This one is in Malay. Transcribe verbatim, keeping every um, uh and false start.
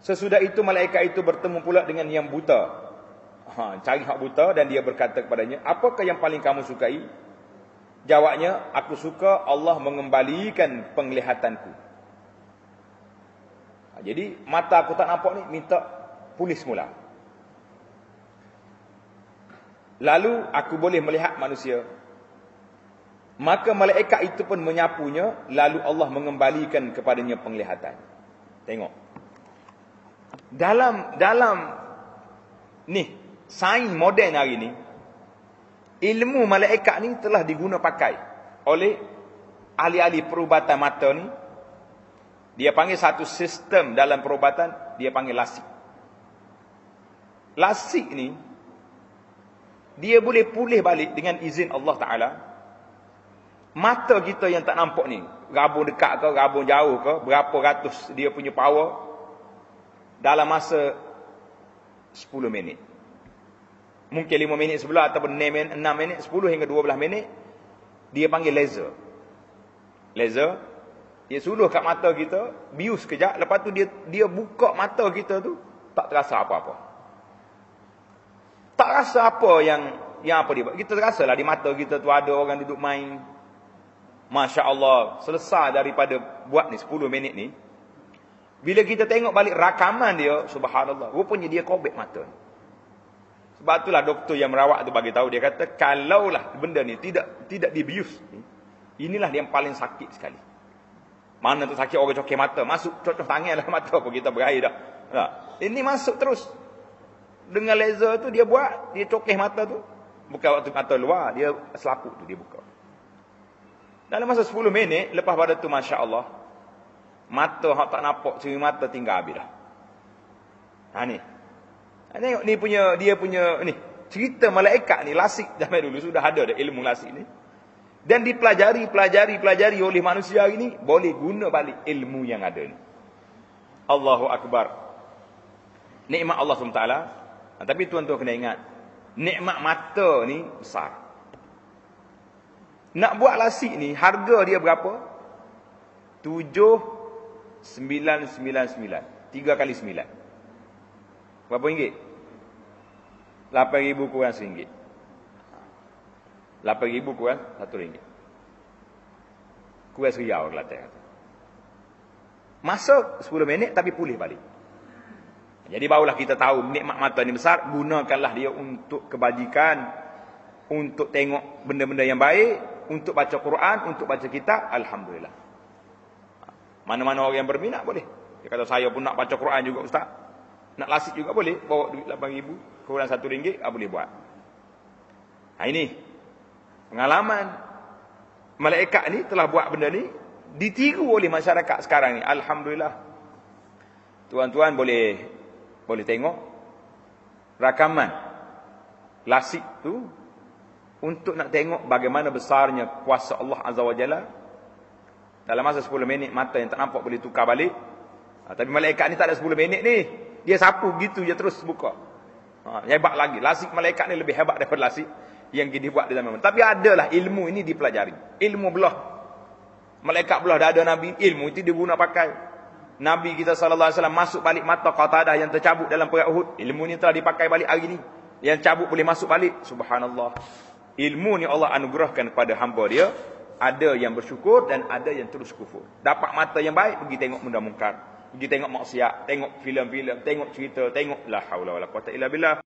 Sesudah itu malaikat itu bertemu pula dengan yang buta. Ha, cari hak buta dan dia berkata kepadanya, apakah yang paling kamu sukai? Jawabnya, aku suka Allah mengembalikan penglihatanku. Ha, jadi mata aku tak nampak ni, minta pulih semula. Lalu aku boleh melihat manusia. Maka malaikat itu pun menyapunya, lalu Allah mengembalikan kepadanya penglihatan. Tengok. Dalam dalam ni sains moden hari ni, ilmu malaikat ni telah diguna pakai oleh ahli-ahli perubatan mata ni. Dia panggil satu sistem dalam perubatan, dia panggil lasik. Lasik ni dia boleh pulih balik dengan izin Allah Ta'ala. Mata kita yang tak nampak ni, rabung dekat ke, rabung jauh ke, berapa ratus dia punya power, dalam masa sepuluh minit. Mungkin lima minit sebelah, ataupun enam minit, sepuluh hingga dua belas minit, dia panggil laser. Laser, dia suluh kat mata kita, bius kejap, lepas tu dia dia buka mata kita tu, tak terasa apa-apa. Tak rasa apa yang yang apa dia buat. Kita terasalah di mata kita tu ada orang duduk main. Masya Allah, selesai daripada buat ni sepuluh minit ni. Bila kita tengok balik rakaman dia, subhanallah, rupanya dia kobek mata. Sebab itulah doktor yang merawat tu bagi tahu, dia kata kalaulah benda ni tidak tidak dibius, inilah yang paling sakit sekali. Mana tu sakit orang cokek mata, masuk cocok tangan dalam mata pun kita berair dah. Nah, ini masuk terus. Dengan laser tu dia buat, dia cokeh mata tu. Bukan waktu mata luar, dia selaput tu dia buka. Dalam masa sepuluh minit, lepas pada tu Masya Allah, mata hak tak nampak, ceri mata tinggal habis dah. Ha ni. Ha, tengok ni punya, dia punya, ni, cerita malaikat ni, lasik zaman dulu, sudah ada dah ilmu lasik ni. Dan dipelajari, pelajari, pelajari oleh manusia hari ni, boleh guna balik ilmu yang ada ni. Allahu Akbar. Nikmat Allah subhanahu wa taala. Ha, tapi tuan-tuan kena ingat, nikmat mata ni besar. Nak buat lasik ni, harga dia berapa? tujuh sembilan sembilan sembilan. tiga kali sembilan. Berapa ringgit? lapan ribu kurang seringgit. lapan ribu kurang satu ringgit. Kurang seriau Kelantan kata. Masuk sepuluh minit tapi pulih balik. Jadi barulah kita tahu nikmat mata ni besar. Gunakanlah dia untuk kebajikan, untuk tengok benda-benda yang baik, untuk baca Quran, untuk baca kitab. Alhamdulillah. Mana-mana orang yang berminat boleh. Dia kata saya pun nak baca Quran juga ustaz, nak lasik juga boleh. Bawa duit lapan ribu kurang satu ringgit, ah, boleh buat. Nah, ini pengalaman malaikat ni telah buat benda ni, ditiru oleh masyarakat sekarang ni. Alhamdulillah. Tuan-tuan boleh boleh tengok rakaman lasik tu untuk nak tengok bagaimana besarnya kuasa Allah Azza wa Jalla. Dalam masa sepuluh minit mata yang tak nampak boleh tukar balik. Ha, tapi malaikat ni tak ada sepuluh minit ni. Dia sapu gitu je terus buka. Ha, hebat lagi. Lasik malaikat ni lebih hebat daripada lasik yang dibuat di zaman. Tapi adalah ilmu ini dipelajari. Ilmu belah. Malaikat belah dah ada Nabi. Ilmu itu diguna pakai. Nabi kita sallallahu alaihi wasallam masuk balik mata Qatadah yang tercabut dalam perang Uhud. Ilmu ni telah dipakai balik hari ni. Yang cabut boleh masuk balik. Subhanallah. Ilmu ni Allah anugerahkan kepada hamba dia. Ada yang bersyukur dan ada yang terus kufur. Dapat mata yang baik, pergi tengok benda mungkar, pergi tengok maksiat, tengok filem-filem, tengok cerita, tengok la haula wala quwata illa billah.